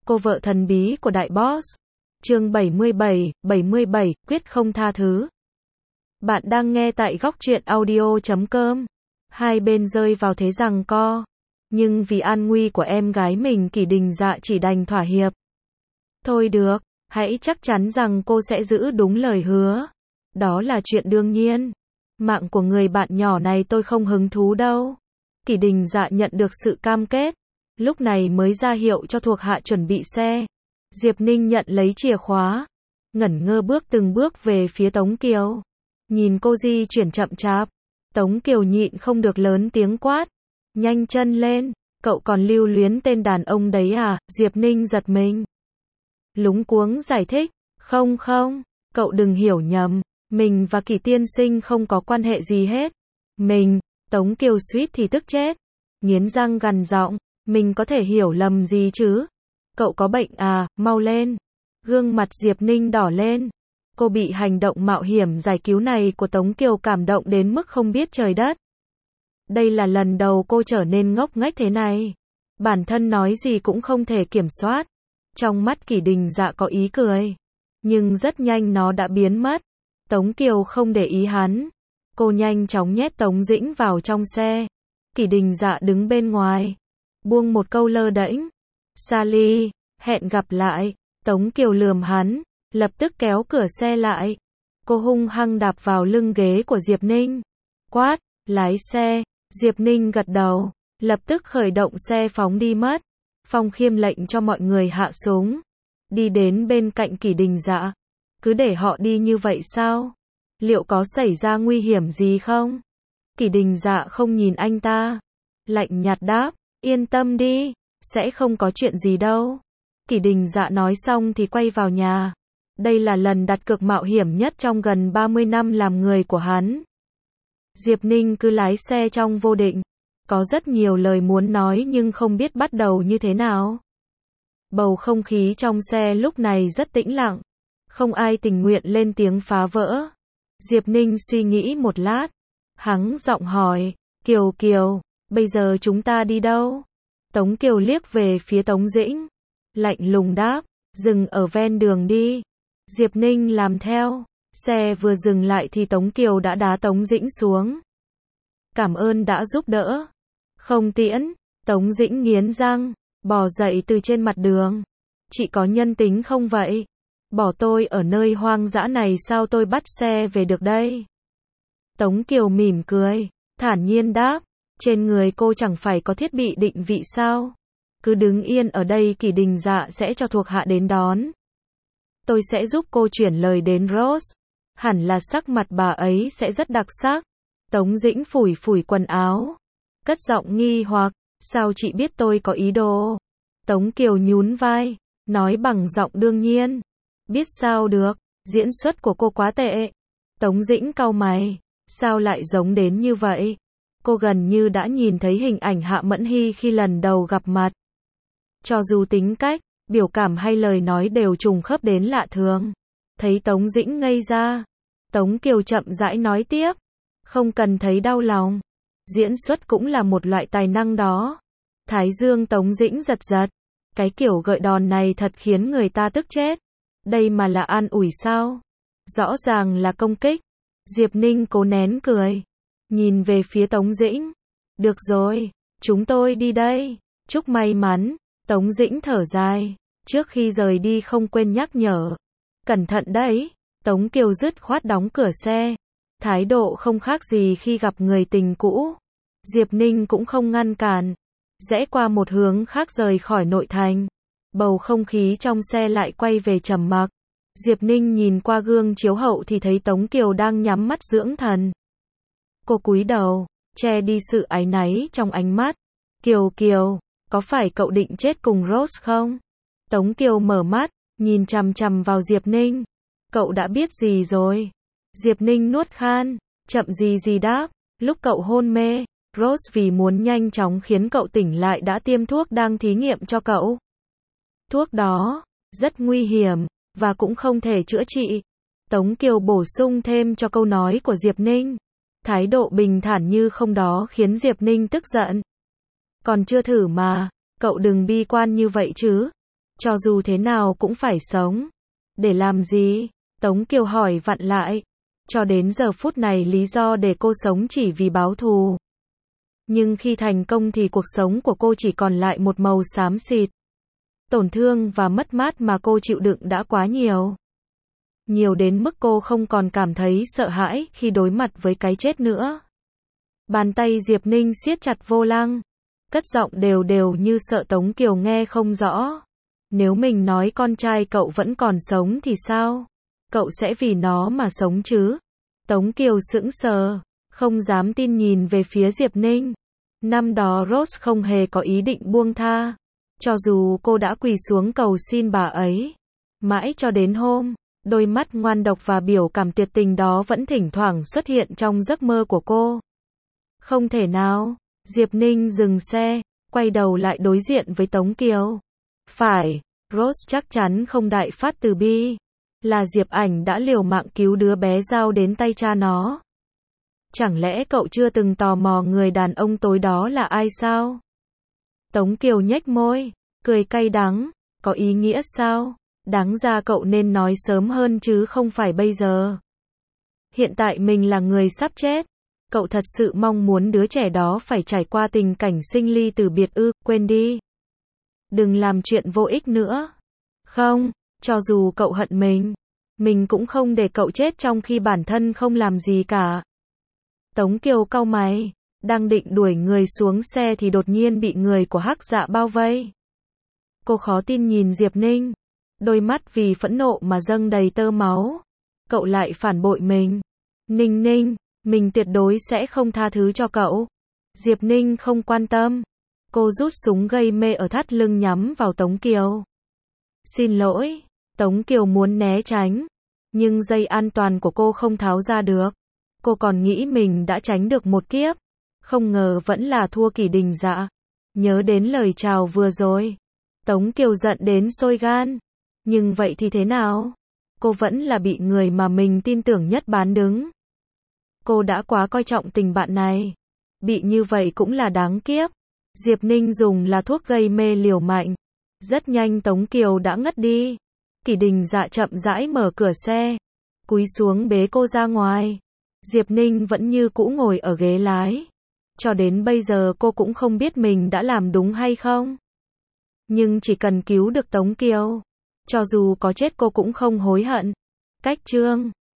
Cô vợ thần bí của đại boss. Chương 77, quyết không tha thứ. Bạn đang nghe tại góc truyện audio.com. Hai bên rơi vào thế giằng co. Nhưng vì an nguy của em gái mình, Kỷ Đình Dạ chỉ đành thỏa hiệp. Thôi được, hãy chắc chắn rằng cô sẽ giữ đúng lời hứa. Đó là chuyện đương nhiên. Mạng của người bạn nhỏ này tôi không hứng thú đâu. Kỷ Đình Dạ nhận được sự cam kết. Lúc này mới ra hiệu cho thuộc hạ chuẩn bị xe. Diệp Ninh nhận lấy chìa khóa. Ngẩn ngơ bước từng bước về phía Tống Kiều. Nhìn cô di chuyển chậm chạp. Tống Kiều nhịn không được lớn tiếng quát. Nhanh chân lên, cậu còn lưu luyến tên đàn ông đấy à? Diệp Ninh giật mình. Lúng cuống giải thích. Không, cậu đừng hiểu nhầm. Mình và Kỷ tiên sinh không có quan hệ gì hết. Tống Kiều suýt thì tức chết. Nghiến răng gằn giọng. Mình có thể hiểu lầm gì chứ? Cậu có bệnh à? Mau lên. Gương mặt Diệp Ninh đỏ lên. Cô bị hành động mạo hiểm giải cứu này của Tống Kiều cảm động đến mức không biết trời đất. Đây là lần đầu cô trở nên ngốc nghếch thế này. Bản thân nói gì cũng không thể kiểm soát. Trong mắt Kỷ Đình Dạ có ý cười. Nhưng rất nhanh nó đã biến mất. Tống Kiều không để ý hắn. Cô nhanh chóng nhét Tống Dĩnh vào trong xe. Kỷ Đình Dạ đứng bên ngoài. Buông một câu lơ đễnh. Sally, hẹn gặp lại. Tống Kiều lườm hắn. Lập tức kéo cửa xe lại. Cô hung hăng đạp vào lưng ghế của Diệp Ninh. Quát, lái xe. Diệp Ninh gật đầu. Lập tức khởi động xe phóng đi mất. Phong Khiêm lệnh cho mọi người hạ súng. Đi đến bên cạnh Kỷ Đình Dạ. Cứ để họ đi như vậy sao? Liệu có xảy ra nguy hiểm gì không? Kỷ Đình Dạ không nhìn anh ta. Lạnh nhạt đáp. Yên tâm đi. Sẽ không có chuyện gì đâu. Kỷ Đình Dạ nói xong thì quay vào nhà. Đây là lần đặt cược mạo hiểm nhất trong gần 30 năm làm người của hắn. Diệp Ninh cứ lái xe trong vô định. Có rất nhiều lời muốn nói nhưng không biết bắt đầu như thế nào. Bầu không khí trong xe lúc này rất tĩnh lặng. Không ai tình nguyện lên tiếng phá vỡ. Diệp Ninh suy nghĩ một lát. Hắng giọng hỏi. Kiều, bây giờ chúng ta đi đâu? Tống Kiều liếc về phía Tống Dĩnh. Lạnh lùng đáp. Dừng ở ven đường đi. Diệp Ninh làm theo. Xe vừa dừng lại thì Tống Kiều đã đá Tống Dĩnh xuống. Cảm ơn đã giúp đỡ. Không tiễn. Tống Dĩnh nghiến răng. Bò dậy từ trên mặt đường. Chị có nhân tính không vậy? Bỏ tôi ở nơi hoang dã này sao tôi bắt xe về được đây? Tống Kiều mỉm cười. Thản nhiên đáp. Trên người cô chẳng phải có thiết bị định vị sao? Cứ đứng yên ở đây, Kỷ Đình Dạ sẽ cho thuộc hạ đến đón. Tôi sẽ giúp cô chuyển lời đến Rose. Hẳn là sắc mặt bà ấy sẽ rất đặc sắc. Tống Dĩnh phủi quần áo. Cất giọng nghi hoặc. Sao chị biết tôi có ý đồ? Tống Kiều nhún vai. Nói bằng giọng đương nhiên. Biết sao được. Diễn xuất của cô quá tệ. Tống Dĩnh cau mày. Sao lại giống đến như vậy? Cô gần như đã nhìn thấy hình ảnh Hạ Mẫn Hy khi lần đầu gặp mặt. Cho dù tính cách, biểu cảm hay lời nói đều trùng khớp đến lạ thường. Thấy Tống Dĩnh ngây ra. Tống Kiều chậm rãi nói tiếp. Không cần thấy đau lòng. Diễn xuất cũng là một loại tài năng đó. Thái dương Tống Dĩnh giật. Cái kiểu gợi đòn này thật khiến người ta tức chết. Đây mà là an ủi sao? Rõ ràng là công kích. Diệp Ninh cố nén cười. Nhìn về phía Tống Dĩnh. Được rồi, chúng tôi đi đây. Chúc may mắn. Tống Dĩnh thở dài. Trước khi rời đi không quên nhắc nhở. Cẩn thận đấy. Tống Kiều dứt khoát đóng cửa xe. Thái độ không khác gì khi gặp người tình cũ. Diệp Ninh cũng không ngăn cản. Rẽ qua một hướng khác rời khỏi nội thành. Bầu không khí trong xe lại quay về trầm mặc. Diệp Ninh nhìn qua gương chiếu hậu thì thấy Tống Kiều đang nhắm mắt dưỡng thần. Cô cúi đầu, che đi sự áy náy trong ánh mắt. Kiều, có phải cậu định chết cùng Rose không? Tống Kiều mở mắt, nhìn chằm chằm vào Diệp Ninh. Cậu đã biết gì rồi? Diệp Ninh nuốt khan, chậm gì đáp. Lúc cậu hôn mê, Rose vì muốn nhanh chóng khiến cậu tỉnh lại đã tiêm thuốc đang thí nghiệm cho cậu. Thuốc đó, rất nguy hiểm, và cũng không thể chữa trị. Tống Kiều bổ sung thêm cho câu nói của Diệp Ninh. Thái độ bình thản như không đó khiến Diệp Ninh tức giận. Còn chưa thử mà, cậu đừng bi quan như vậy chứ. Cho dù thế nào cũng phải sống. Để làm gì? Tống Kiều hỏi vặn lại. Cho đến giờ phút này lý do để cô sống chỉ vì báo thù. Nhưng khi thành công thì cuộc sống của cô chỉ còn lại một màu xám xịt. Tổn thương và mất mát mà cô chịu đựng đã quá nhiều. Nhiều đến mức cô không còn cảm thấy sợ hãi khi đối mặt với cái chết nữa. Bàn tay Diệp Ninh siết chặt vô lăng. Cất giọng đều đều như sợ Tống Kiều nghe không rõ. Nếu mình nói con trai cậu vẫn còn sống thì sao? Cậu sẽ vì nó mà sống chứ? Tống Kiều sững sờ, không dám tin nhìn về phía Diệp Ninh. Năm đó Rose không hề có ý định buông tha. Cho dù cô đã quỳ xuống cầu xin bà ấy. Mãi cho đến hôm, đôi mắt ngoan độc và biểu cảm tuyệt tình đó vẫn thỉnh thoảng xuất hiện trong giấc mơ của cô. Không thể nào. Diệp Ninh dừng xe, quay đầu lại đối diện với Tống Kiều. Phải, Rose chắc chắn không đại phát từ bi. Là Diệp Ảnh đã liều mạng cứu đứa bé giao đến tay cha nó. Chẳng lẽ cậu chưa từng tò mò người đàn ông tối đó là ai sao? Tống Kiều nhếch môi, cười cay đắng. Có ý nghĩa sao? Đáng ra cậu nên nói sớm hơn chứ không phải bây giờ. Hiện tại mình là người sắp chết. Cậu thật sự mong muốn đứa trẻ đó phải trải qua tình cảnh sinh ly tử biệt ư? Quên đi. Đừng làm chuyện vô ích nữa. Không, cho dù cậu hận mình cũng không để cậu chết trong khi bản thân không làm gì cả. Tống Kiều cau mày, đang định đuổi người xuống xe thì đột nhiên bị người của Hắc Dạ bao vây. Cô khó tin nhìn Diệp Ninh, đôi mắt vì phẫn nộ mà dâng đầy tơ máu. Cậu lại phản bội mình. Ninh Ninh, mình tuyệt đối sẽ không tha thứ cho cậu. Diệp Ninh không quan tâm. Cô rút súng gây mê ở thắt lưng nhắm vào Tống Kiều. Xin lỗi. Tống Kiều muốn né tránh, nhưng dây an toàn của cô không tháo ra được. Cô còn nghĩ mình đã tránh được một kiếp, không ngờ vẫn là thua Kỷ Đình Dạ. Nhớ đến lời chào vừa rồi, Tống Kiều giận đến sôi gan. Nhưng vậy thì thế nào? Cô vẫn là bị người mà mình tin tưởng nhất bán đứng. Cô đã quá coi trọng tình bạn này. Bị như vậy cũng là đáng kiếp. Diệp Ninh dùng là thuốc gây mê liều mạnh. Rất nhanh Tống Kiều đã ngất đi. Kỷ Đình Dạ chậm rãi mở cửa xe, cúi xuống bế cô ra ngoài. Diệp Ninh vẫn như cũ ngồi ở ghế lái. Cho đến bây giờ cô cũng không biết mình đã làm đúng hay không. Nhưng chỉ cần cứu được Tống Kiều, cho dù có chết cô cũng không hối hận. Cách chương